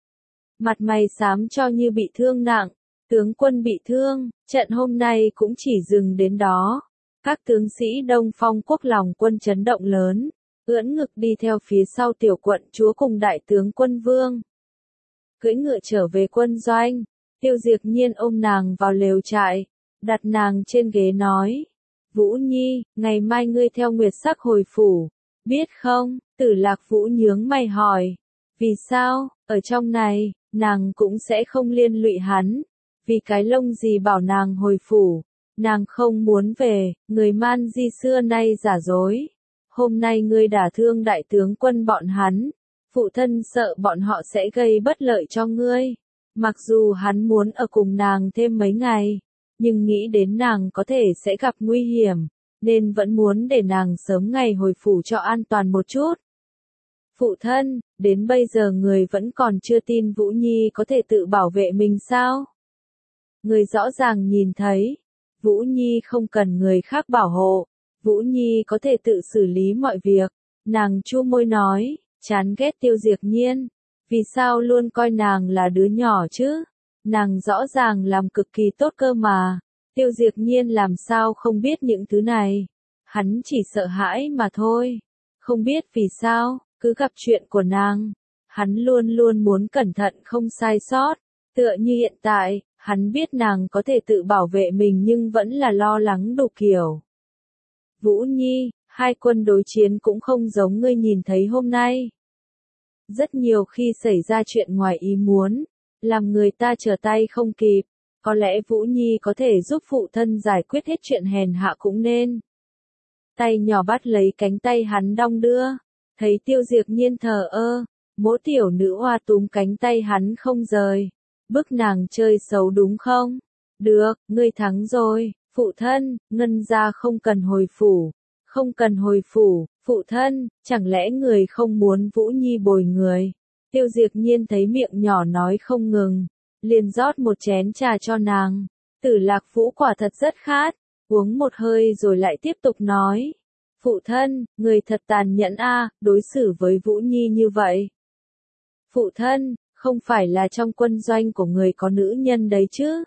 Mặt mày xám cho như bị thương nặng, tướng quân bị thương, trận hôm nay cũng chỉ dừng đến đó. Các tướng sĩ Đông Phong Quốc lòng quân chấn động lớn, ưỡn ngực đi theo phía sau tiểu quận chúa cùng đại tướng quân Vương. Cưỡi ngựa trở về quân doanh, Tiêu Diệp Nhiên ôm nàng vào lều trại, đặt nàng trên ghế nói, Vũ Nhi, ngày mai ngươi theo Nguyệt Sắc hồi phủ, biết không? Tử Lạc Vũ nhướng mày hỏi, vì sao, ở trong này, nàng cũng sẽ không liên lụy hắn, vì cái lông gì bảo nàng hồi phủ, nàng không muốn về, người Man Di xưa nay giả dối. Hôm nay ngươi đả thương đại tướng quân bọn hắn, phụ thân sợ bọn họ sẽ gây bất lợi cho ngươi. Mặc dù hắn muốn ở cùng nàng thêm mấy ngày, nhưng nghĩ đến nàng có thể sẽ gặp nguy hiểm, nên vẫn muốn để nàng sớm ngày hồi phủ cho an toàn một chút. Phụ thân, đến bây giờ người vẫn còn chưa tin Vũ Nhi có thể tự bảo vệ mình sao? Người rõ ràng nhìn thấy, Vũ Nhi không cần người khác bảo hộ, Vũ Nhi có thể tự xử lý mọi việc. Nàng chu môi nói, chán ghét Tiêu Diệp Nhiên, vì sao luôn coi nàng là đứa nhỏ chứ? Nàng rõ ràng làm cực kỳ tốt cơ mà. Tiêu Diệp Nhiên làm sao không biết những thứ này? Hắn chỉ sợ hãi mà thôi. Không biết vì sao, cứ gặp chuyện của nàng, hắn luôn luôn muốn cẩn thận không sai sót. Tựa như hiện tại, hắn biết nàng có thể tự bảo vệ mình nhưng vẫn là lo lắng đủ kiểu. Vũ Nhi, hai quân đối chiến cũng không giống ngươi nhìn thấy hôm nay. Rất nhiều khi xảy ra chuyện ngoài ý muốn, làm người ta trở tay không kịp, có lẽ Vũ Nhi có thể giúp phụ thân giải quyết hết chuyện hèn hạ cũng nên. Tay nhỏ bắt lấy cánh tay hắn đong đưa, thấy Tiêu Diệp Nhiên thờ ơ, mỗ tiểu nữ hoa túm cánh tay hắn không rời, bức nàng chơi xấu đúng không? Được, ngươi thắng rồi, phụ thân, Ngân gia không cần hồi phủ, Không cần hồi phủ, phụ thân, chẳng lẽ người không muốn Vũ Nhi bồi người? Tiêu Diệp Nhiên thấy miệng nhỏ nói không ngừng, liền rót một chén trà cho nàng. Tử Lạc Vũ quả thật rất khát, uống một hơi rồi lại tiếp tục nói. Phụ thân, người thật tàn nhẫn a, đối xử với Vũ Nhi như vậy. Phụ thân, không phải là trong quân doanh của người có nữ nhân đấy chứ?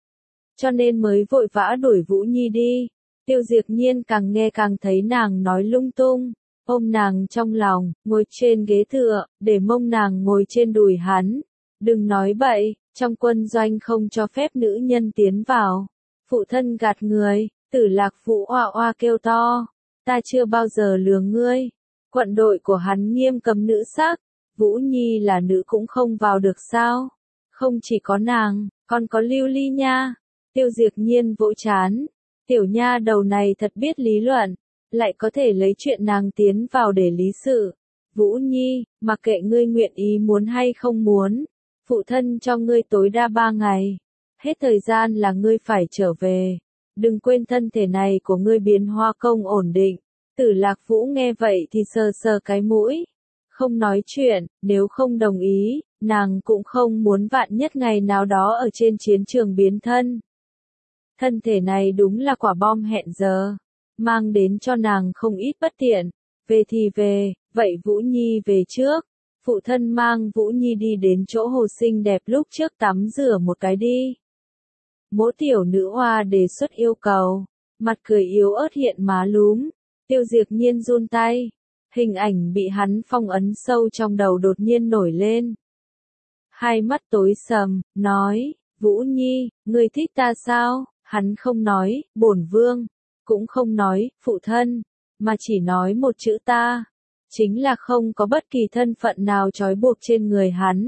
Cho nên mới vội vã đuổi Vũ Nhi đi. Tiêu Diệp Nhiên càng nghe càng thấy nàng nói lung tung, ôm nàng trong lòng, ngồi trên ghế tựa, để mông nàng ngồi trên đùi hắn. Đừng nói bậy, trong quân doanh không cho phép nữ nhân tiến vào. Phụ thân gạt người, Tử Lạc Vũ oa oa kêu to. Ta chưa bao giờ lừa ngươi. Quận đội của hắn nghiêm cấm nữ sắc, Vũ Nhi là nữ cũng không vào được sao? Không chỉ có nàng, còn có Lưu Ly nha. Tiêu Diệp Nhiên vỗ chán. Tiểu nha đầu này thật biết lý luận, lại có thể lấy chuyện nàng tiến vào để lý sự. Vũ Nhi, mặc kệ ngươi nguyện ý muốn hay không muốn, phụ thân cho ngươi tối đa ba ngày. Hết thời gian là ngươi phải trở về. Đừng quên thân thể này của ngươi biến hoa công ổn định. Tử Lạc Vũ nghe vậy thì sờ sờ cái mũi. Không nói chuyện, nếu không đồng ý, nàng cũng không muốn vạn nhất ngày nào đó ở trên chiến trường biến thân. Thân thể này đúng là quả bom hẹn giờ, mang đến cho nàng không ít bất tiện. Về thì về, vậy Vũ Nhi về trước. Phụ thân mang Vũ Nhi đi đến chỗ hồ xinh đẹp lúc trước tắm rửa một cái đi. Mỗ tiểu nữ hoa đề xuất yêu cầu, mặt cười yếu ớt hiện má lúm. Tiêu Diệp Nhiên run tay, hình ảnh bị hắn phong ấn sâu trong đầu đột nhiên nổi lên. Hai mắt tối sầm, nói, Vũ Nhi, ngươi thích ta sao? Hắn không nói, bổn vương, cũng không nói, phụ thân, mà chỉ nói một chữ ta. Chính là không có bất kỳ thân phận nào trói buộc trên người hắn.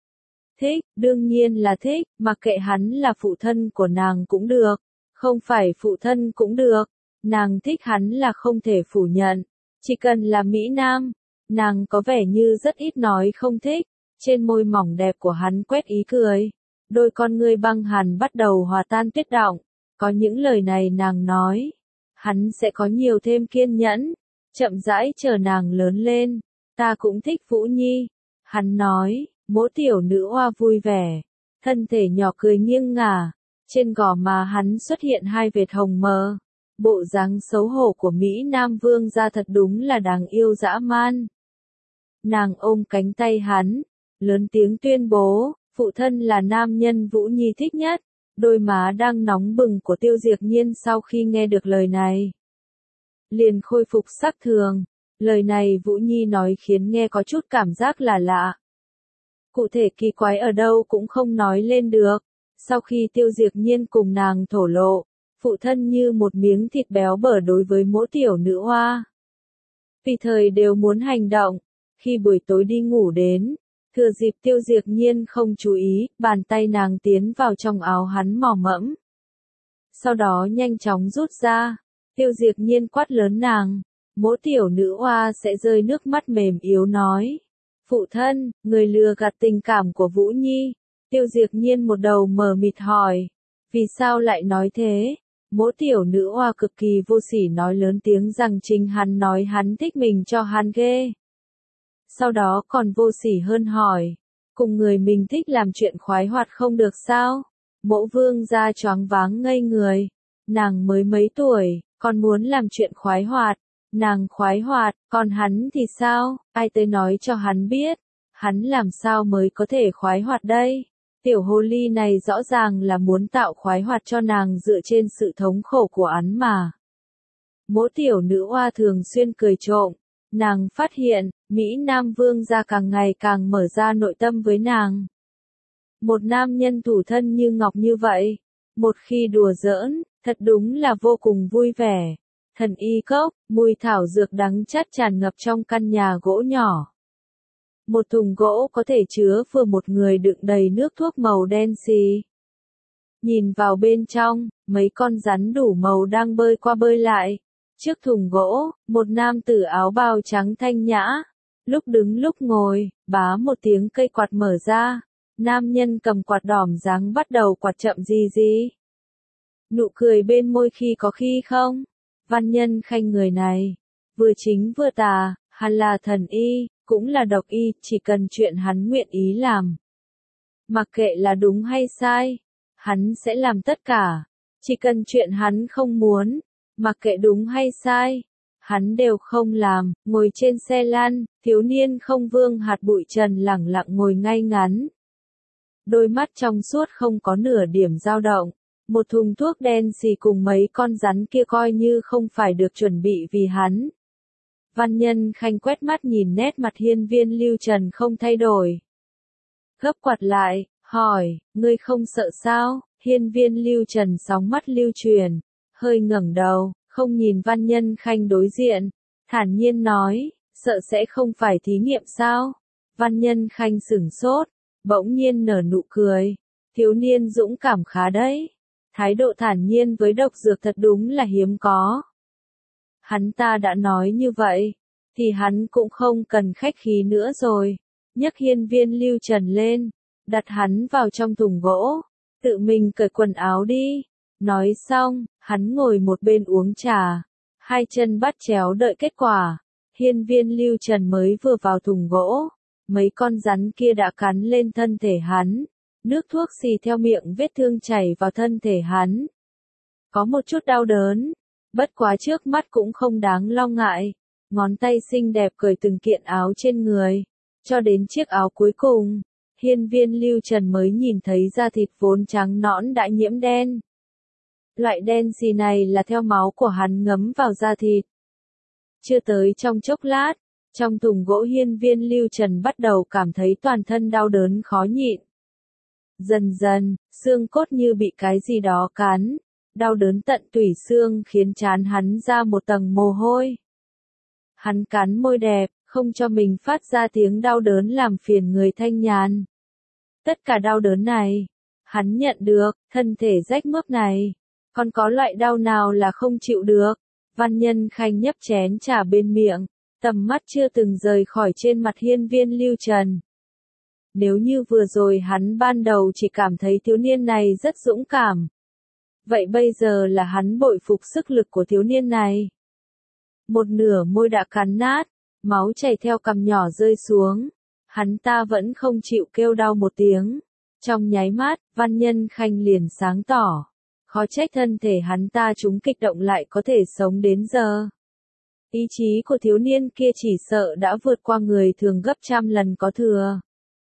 Thích, đương nhiên là thích, mặc kệ hắn là phụ thân của nàng cũng được, không phải phụ thân cũng được, nàng thích hắn là không thể phủ nhận, chỉ cần là Mỹ Nam, nàng có vẻ như rất ít nói không thích, trên môi mỏng đẹp của hắn quét ý cười, đôi con ngươi băng hàn bắt đầu hòa tan tuyết động, có những lời này nàng nói, hắn sẽ có nhiều thêm kiên nhẫn, chậm rãi chờ nàng lớn lên, ta cũng thích Vũ Nhi, hắn nói. Mỗ tiểu nữ hoa vui vẻ, thân thể nhỏ cười nghiêng ngả, trên gò má hắn xuất hiện hai vệt hồng mờ. Bộ dáng xấu hổ của Mỹ Nam Vương ra thật đúng là đáng yêu dã man. Nàng ôm cánh tay hắn, lớn tiếng tuyên bố, phụ thân là nam nhân Vũ Nhi thích nhất. Đôi má đang nóng bừng của Tiêu Diệp Nhiên sau khi nghe được lời này, liền khôi phục sắc thường. Lời này Vũ Nhi nói khiến nghe có chút cảm giác là lạ. Cụ thể kỳ quái ở đâu cũng không nói lên được. Sau khi Tiêu Diệp Nhiên cùng nàng thổ lộ, phụ thân như một miếng thịt béo bở đối với mỗi tiểu nữ hoa. Vì thời đều muốn hành động, khi buổi tối đi ngủ đến, thừa dịp Tiêu Diệp Nhiên không chú ý, bàn tay nàng tiến vào trong áo hắn mò mẫm. Sau đó nhanh chóng rút ra, Tiêu Diệp Nhiên quát lớn nàng, mỗi tiểu nữ hoa sẽ rơi nước mắt mềm yếu nói. Phụ thân, người lừa gạt tình cảm của Vũ Nhi. Tiêu Diệp Nhiên một đầu mờ mịt hỏi. Vì sao lại nói thế? Mỗi tiểu nữ hoa cực kỳ vô sỉ nói lớn tiếng rằng chính hắn nói hắn thích mình cho hắn ghê. Sau đó còn vô sỉ hơn hỏi. Cùng người mình thích làm chuyện khoái hoạt không được sao? Mẫu vương ra choáng váng ngây người. Nàng mới mấy tuổi, còn muốn làm chuyện khoái hoạt. Nàng khoái hoạt, còn hắn thì sao, ai tới nói cho hắn biết, hắn làm sao mới có thể khoái hoạt đây? Tiểu hồ ly này rõ ràng là muốn tạo khoái hoạt cho nàng dựa trên sự thống khổ của hắn mà. Mỗi tiểu nữ hoa thường xuyên cười trộm, nàng phát hiện, Mỹ Nam Vương gia càng ngày càng mở ra nội tâm với nàng. Một nam nhân thủ thân như ngọc như vậy, một khi đùa giỡn, thật đúng là vô cùng vui vẻ. Thần y cốc, mùi thảo dược đắng chát tràn ngập trong căn nhà gỗ nhỏ. Một thùng gỗ có thể chứa vừa một người đựng đầy nước thuốc màu đen xì. Nhìn vào bên trong, mấy con rắn đủ màu đang bơi qua bơi lại. Trước thùng gỗ, một nam tử áo bào trắng thanh nhã. Lúc đứng lúc ngồi, bá một tiếng cây quạt mở ra. Nam nhân cầm quạt đỏm dáng bắt đầu quạt chậm gì gì. Nụ cười bên môi khi có khi không. Văn Nhân Khanh người này, vừa chính vừa tà, hắn là thần y, cũng là độc y, chỉ cần chuyện hắn nguyện ý làm. Mặc kệ là đúng hay sai, hắn sẽ làm tất cả, chỉ cần chuyện hắn không muốn, mặc kệ đúng hay sai, hắn đều không làm. Ngồi trên xe lăn, thiếu niên không vương hạt bụi trần lẳng lặng ngồi ngay ngắn. Đôi mắt trong suốt không có nửa điểm dao động, một thùng thuốc đen xì cùng mấy con rắn kia coi như không phải được chuẩn bị vì hắn. Văn Nhân Khanh quét mắt nhìn nét mặt hiên viên Lưu Trần không thay đổi. Gấp quạt lại, hỏi, ngươi không sợ sao? Hiên viên Lưu Trần sóng mắt lưu truyền, hơi ngẩng đầu, không nhìn Văn Nhân Khanh đối diện, thản nhiên nói, sợ sẽ không phải thí nghiệm sao? Văn Nhân Khanh sửng sốt, bỗng nhiên nở nụ cười, thiếu niên dũng cảm khá đấy, thái độ thản nhiên với độc dược thật đúng là hiếm có. Hắn ta đã nói như vậy, thì hắn cũng không cần khách khí nữa rồi, nhấc hiên viên Lưu Trần lên, đặt hắn vào trong thùng gỗ, tự mình cởi quần áo đi. Nói xong, hắn ngồi một bên uống trà, hai chân bắt chéo đợi kết quả. Hiên viên Lưu Trần mới vừa vào thùng gỗ, mấy con rắn kia đã cắn lên thân thể hắn, nước thuốc xì theo miệng vết thương chảy vào thân thể hắn. Có một chút đau đớn, bất quá trước mắt cũng không đáng lo ngại, ngón tay xinh đẹp cởi từng kiện áo trên người, cho đến chiếc áo cuối cùng, hiên viên Lưu Trần mới nhìn thấy da thịt vốn trắng nõn đã nhiễm đen. Loại đen xì này là theo máu của hắn ngấm vào da thịt. Chưa tới trong chốc lát, trong thùng gỗ hiên viên Lưu Trần bắt đầu cảm thấy toàn thân đau đớn khó nhịn. Dần dần, xương cốt như bị cái gì đó cắn, đau đớn tận tủy xương khiến trán hắn ra một tầng mồ hôi. Hắn cắn môi đẹp, không cho mình phát ra tiếng đau đớn làm phiền người thanh nhàn. Tất cả đau đớn này, hắn nhận được, thân thể rách mướp này, còn có loại đau nào là không chịu được. Văn Nhân Khanh nhấp chén trà bên miệng, tầm mắt chưa từng rời khỏi trên mặt hiên viên Lưu Trần. Nếu như vừa rồi hắn ban đầu chỉ cảm thấy thiếu niên này rất dũng cảm, vậy bây giờ là hắn bội phục sức lực của thiếu niên này. Một nửa môi đã cắn nát, máu chảy theo cằm nhỏ rơi xuống, hắn ta vẫn không chịu kêu đau một tiếng. Trong nháy mắt, Văn Nhân Khanh liền sáng tỏ, khó trách thân thể hắn ta trúng kịch động lại có thể sống đến giờ. Ý chí của thiếu niên kia chỉ sợ đã vượt qua người thường gấp trăm lần có thừa.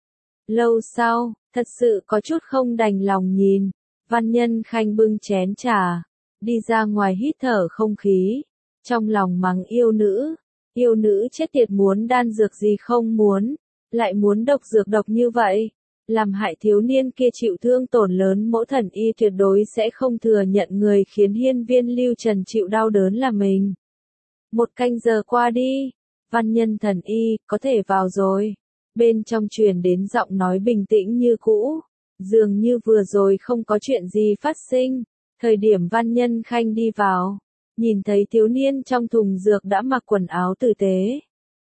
Lâu sau, thật sự có chút không đành lòng nhìn, Văn Nhân Khanh bưng chén trà, đi ra ngoài hít thở không khí, trong lòng mắng yêu nữ, yêu nữ chết tiệt, muốn đan dược gì không muốn, lại muốn độc dược độc như vậy, làm hại thiếu niên kia chịu thương tổn lớn. Mẫu thần y tuyệt đối sẽ không thừa nhận người khiến hiên viên Lưu Trần chịu đau đớn là mình. Một canh giờ qua đi, Văn Nhân thần y, có thể vào rồi. Bên trong truyền đến giọng nói bình tĩnh như cũ, dường như vừa rồi không có chuyện gì phát sinh. Thời điểm Văn Nhân Khanh đi vào, nhìn thấy thiếu niên trong thùng dược đã mặc quần áo tử tế.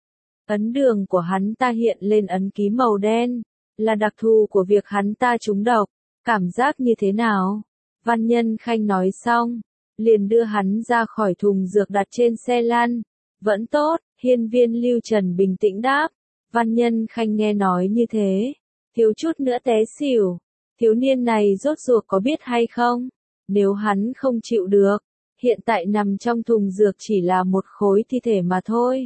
Ấn đường của hắn ta hiện lên ấn ký màu đen, là đặc thù của việc hắn ta trúng độc. Cảm giác như thế nào? Văn Nhân Khanh nói xong, liền đưa hắn ra khỏi thùng dược đặt trên xe lăn. Vẫn tốt, hiên viên Lưu Trần bình tĩnh đáp. Văn Nhân Khanh nghe nói như thế, thiếu chút nữa té xỉu. Thiếu niên này rốt ruột có biết hay không? Nếu hắn không chịu được, hiện tại nằm trong thùng dược chỉ là một khối thi thể mà thôi.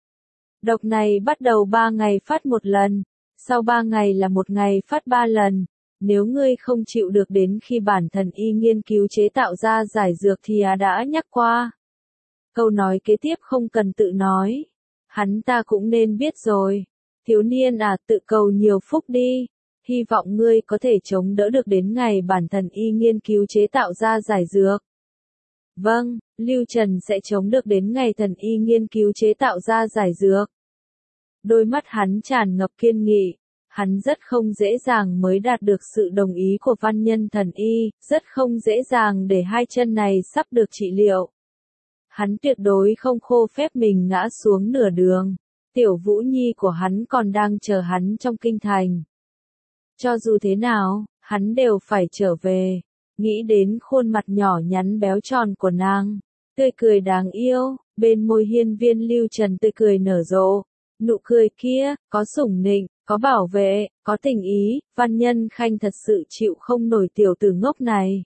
Độc này bắt đầu ba ngày phát một lần, sau ba ngày là một ngày phát ba lần. Nếu ngươi không chịu được đến khi bản thần y nghiên cứu chế tạo ra giải dược thì à đã nhắc qua. Câu nói kế tiếp không cần tự nói, hắn ta cũng nên biết rồi. Thiếu niên à, tự cầu nhiều phúc đi, hy vọng ngươi có thể chống đỡ được đến ngày bản thần y nghiên cứu chế tạo ra giải dược. Vâng, Lưu Trần sẽ chống được đến ngày thần y nghiên cứu chế tạo ra giải dược. Đôi mắt hắn tràn ngập kiên nghị, hắn rất không dễ dàng mới đạt được sự đồng ý của Văn Nhân thần y, rất không dễ dàng để hai chân này sắp được trị liệu. Hắn tuyệt đối không khô phép mình ngã xuống nửa đường. Tiểu Vũ Nhi của hắn còn đang chờ hắn trong kinh thành. Cho dù thế nào, hắn đều phải trở về. Nghĩ đến khuôn mặt nhỏ nhắn béo tròn của nàng, tươi cười đáng yêu, bên môi hiên viên lưu trần tươi cười nở rộ. Nụ cười kia, có sủng nịnh, có bảo vệ, có tình ý, Văn Nhân Khanh thật sự chịu không nổi tiểu tử ngốc này.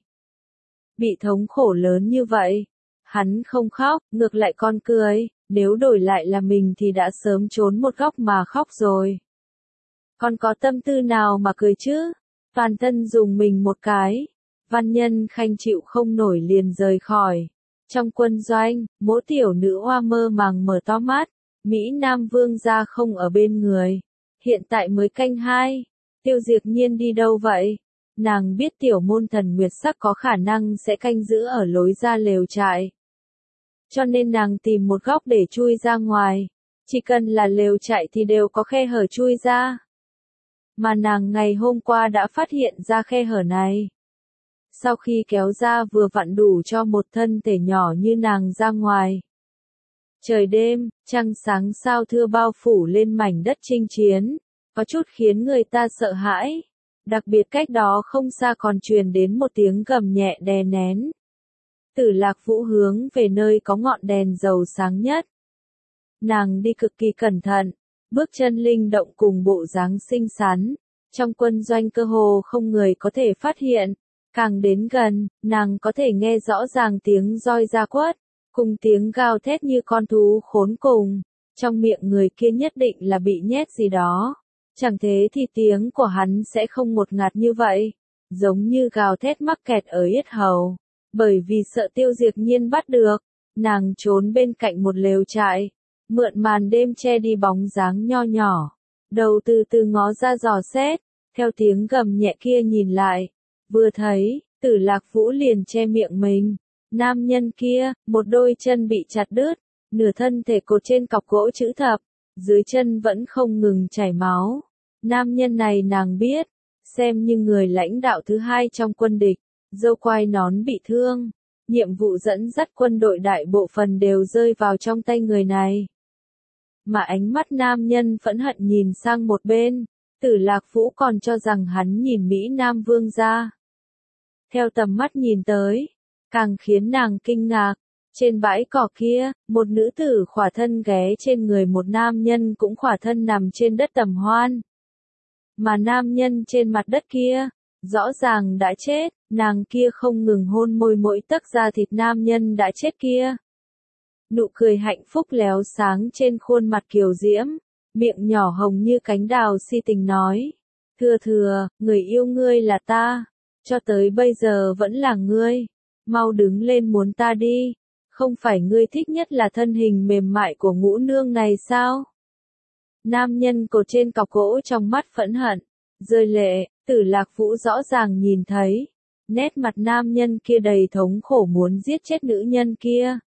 Bị thống khổ lớn như vậy, hắn không khóc, ngược lại còn cười, nếu đổi lại là mình thì đã sớm trốn một góc mà khóc rồi. Còn có tâm tư nào mà cười chứ? Toàn thân dùng mình một cái, Văn Nhân Khanh chịu không nổi liền rời khỏi. Trong quân doanh, mỗi tiểu nữ hoa mơ màng mở to mắt, Mỹ Nam Vương gia không ở bên người. Hiện tại mới canh hai, Tiêu Diệp Nhiên đi đâu vậy? Nàng biết tiểu môn thần Nguyệt Sắc có khả năng sẽ canh giữ ở lối ra lều trại. Cho nên nàng tìm một góc để chui ra ngoài. Chỉ cần là lều trại thì đều có khe hở chui ra. Mà nàng ngày hôm qua đã phát hiện ra khe hở này. Sau khi kéo ra vừa vặn đủ cho một thân thể nhỏ như nàng ra ngoài. Trời đêm, trăng sáng sao thưa bao phủ lên mảnh đất chinh chiến, có chút khiến người ta sợ hãi. Đặc biệt cách đó không xa còn truyền đến một tiếng gầm nhẹ đè nén. Tử Lạc Vũ hướng về nơi có ngọn đèn dầu sáng nhất. Nàng đi cực kỳ cẩn thận, bước chân linh động cùng bộ dáng xinh xắn. Trong quân doanh cơ hồ không người có thể phát hiện. Càng đến gần, nàng có thể nghe rõ ràng tiếng roi ra quất, cùng tiếng gào thét như con thú khốn cùng. Trong miệng người kia nhất định là bị nhét gì đó. Chẳng thế thì tiếng của hắn sẽ không ngột ngạt như vậy, giống như gào thét mắc kẹt ở yết hầu. Bởi vì sợ Tiêu Diệp Nhiên bắt được, nàng trốn bên cạnh một lều trại, mượn màn đêm che đi bóng dáng nho nhỏ. Đầu từ từ ngó ra dò xét, theo tiếng gầm nhẹ kia nhìn lại. Vừa thấy, Tử Lạc Vũ liền che miệng mình. Nam nhân kia, một đôi chân bị chặt đứt, nửa thân thể cột trên cọc gỗ chữ thập, dưới chân vẫn không ngừng chảy máu. Nam nhân này nàng biết, xem như người lãnh đạo thứ hai trong quân địch, dâu quai nón bị thương. Nhiệm vụ dẫn dắt quân đội đại bộ phần đều rơi vào trong tay người này. Mà ánh mắt nam nhân phẫn hận nhìn sang một bên, Tử Lạc Vũ còn cho rằng hắn nhìn Mỹ Nam Vương gia. Theo tầm mắt nhìn tới, càng khiến nàng kinh ngạc, trên bãi cỏ kia, một nữ tử khỏa thân ghé trên người một nam nhân cũng khỏa thân nằm trên đất tầm hoan. Mà nam nhân trên mặt đất kia, rõ ràng đã chết, nàng kia không ngừng hôn môi mỗi tấc da thịt nam nhân đã chết kia. Nụ cười hạnh phúc léo sáng trên khuôn mặt kiều diễm, miệng nhỏ hồng như cánh đào si tình nói. Thừa thừa, người yêu ngươi là ta, cho tới bây giờ vẫn là ngươi, mau đứng lên muốn ta đi, không phải ngươi thích nhất là thân hình mềm mại của ngũ nương này sao? Nam nhân cột trên cọc gỗ trong mắt phẫn hận, rơi lệ, Tử Lạc Vũ rõ ràng nhìn thấy, nét mặt nam nhân kia đầy thống khổ muốn giết chết nữ nhân kia.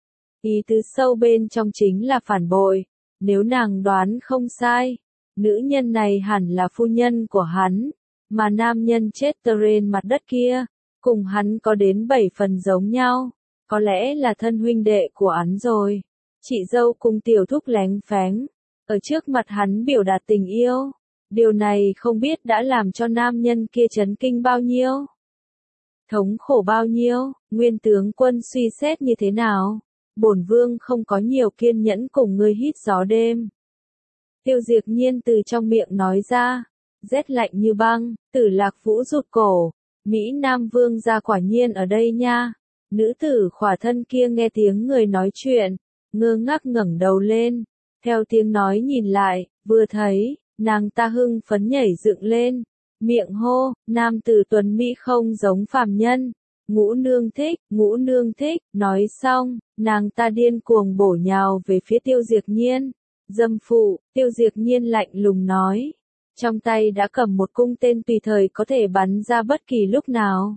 Ý tứ sâu bên trong chính là phản bội, nếu nàng đoán không sai, nữ nhân này hẳn là phu nhân của hắn, mà nam nhân chết trên mặt đất kia, cùng hắn có đến bảy phần giống nhau, có lẽ là thân huynh đệ của hắn rồi. Chị dâu cùng tiểu thúc lén phén, ở trước mặt hắn biểu đạt tình yêu, điều này không biết đã làm cho nam nhân kia chấn kinh bao nhiêu, thống khổ bao nhiêu. Nguyên tướng quân suy xét như thế nào? Bổn vương không có nhiều kiên nhẫn cùng ngươi hít gió đêm. Tiêu Diệp Nhiên từ trong miệng nói ra, rét lạnh như băng. Tử Lạc Vũ rụt cổ, Mỹ Nam Vương gia quả nhiên ở đây nha. Nữ tử khỏa thân kia nghe tiếng người nói chuyện, ngơ ngác ngẩng đầu lên, theo tiếng nói nhìn lại, vừa thấy, nàng ta hưng phấn nhảy dựng lên, miệng hô, nam tử tuấn mỹ không giống phàm nhân. Ngũ nương thích, ngũ nương thích, nói xong, nàng ta điên cuồng bổ nhào về phía Tiêu Diệp Nhiên. Dâm phụ, Tiêu Diệp Nhiên lạnh lùng nói, trong tay đã cầm một cung tên tùy thời có thể bắn ra bất kỳ lúc nào.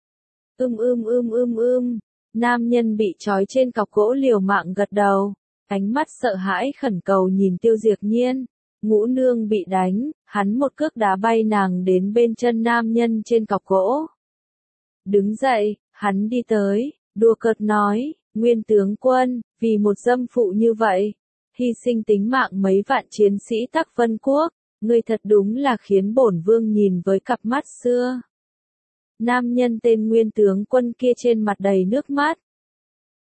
Ưm ưm ưm ưm ưm, nam nhân bị trói trên cọc gỗ liều mạng gật đầu, ánh mắt sợ hãi khẩn cầu nhìn Tiêu Diệp Nhiên. Ngũ nương bị đánh, hắn một cước đá bay nàng đến bên chân nam nhân trên cọc gỗ. Đứng dậy, hắn đi tới, đùa cợt nói, Nguyên tướng quân, vì một dâm phụ như vậy, hy sinh tính mạng mấy vạn chiến sĩ Tắc Vân Quốc, ngươi thật đúng là khiến bổn vương nhìn với cặp mắt xưa. Nam nhân tên Nguyên tướng quân kia trên mặt đầy nước mắt.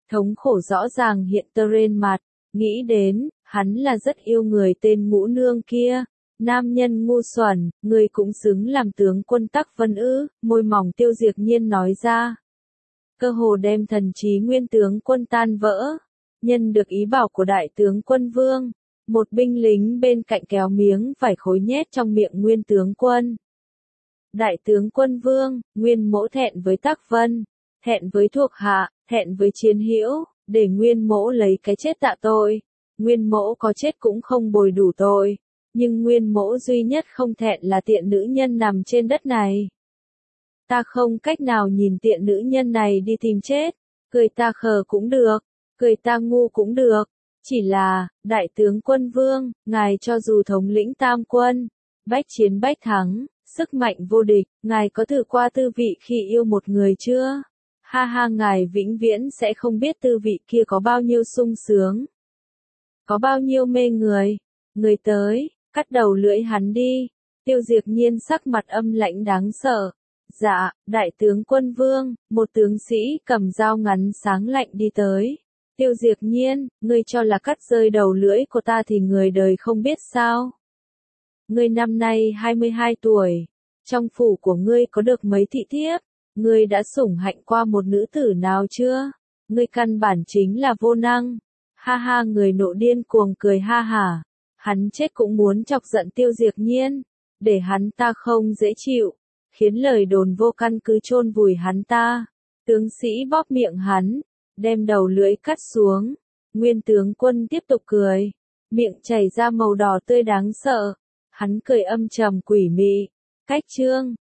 Thống khổ rõ ràng hiện tơ trên mặt, nghĩ đến, hắn là rất yêu người tên Ngũ Nương kia. Nam nhân ngu xuẩn, người cũng xứng làm tướng quân Tắc Vân ư, môi mỏng Tiêu Diệp Nhiên nói ra. Cơ hồ đem thần trí nguyên tướng quân tan vỡ, nhân được ý bảo của đại tướng quân Vương. Một binh lính bên cạnh kéo miếng vải khối nhét trong miệng nguyên tướng quân. Đại tướng quân Vương, Nguyên Mỗ thẹn với Tắc Vân, thẹn với thuộc hạ, thẹn với chiến hữu, để Nguyên Mỗ lấy cái chết tạ tội. Nguyên Mỗ có chết cũng không bồi đủ tội, nhưng Nguyên Mỗ duy nhất không thẹn là tiện nữ nhân nằm trên đất này. Ta không cách nào nhìn tiện nữ nhân này đi tìm chết, cười ta khờ cũng được, cười ta ngu cũng được. Chỉ là, đại tướng quân Vương, ngài cho dù thống lĩnh tam quân, bách chiến bách thắng, sức mạnh vô địch, ngài có thử qua tư vị khi yêu một người chưa? Ha ha, ngài vĩnh viễn sẽ không biết tư vị kia có bao nhiêu sung sướng, có bao nhiêu mê người. Người tới, cắt đầu lưỡi hắn đi. Tiêu Diệp Nhiên sắc mặt âm lãnh đáng sợ. Dạ, đại tướng quân Vương, một tướng sĩ cầm dao ngắn sáng lạnh đi tới. Tiêu Diệp Nhiên, ngươi cho là cắt rơi đầu lưỡi của ta thì người đời không biết sao? Ngươi năm nay hai mươi hai tuổi, trong phủ của ngươi có được mấy thị thiếp? Ngươi đã sủng hạnh qua một nữ tử nào chưa? Ngươi căn bản chính là vô năng. Ha ha, người nộ điên cuồng cười ha hả. Hắn chết cũng muốn chọc giận Tiêu Diệp Nhiên, để hắn ta không dễ chịu, khiến lời đồn vô căn cứ chôn vùi hắn ta. Tướng sĩ bóp miệng hắn, đem đầu lưỡi cắt xuống. Nguyên tướng quân tiếp tục cười, miệng chảy ra màu đỏ tươi đáng sợ. Hắn cười âm trầm quỷ mị. Cách chương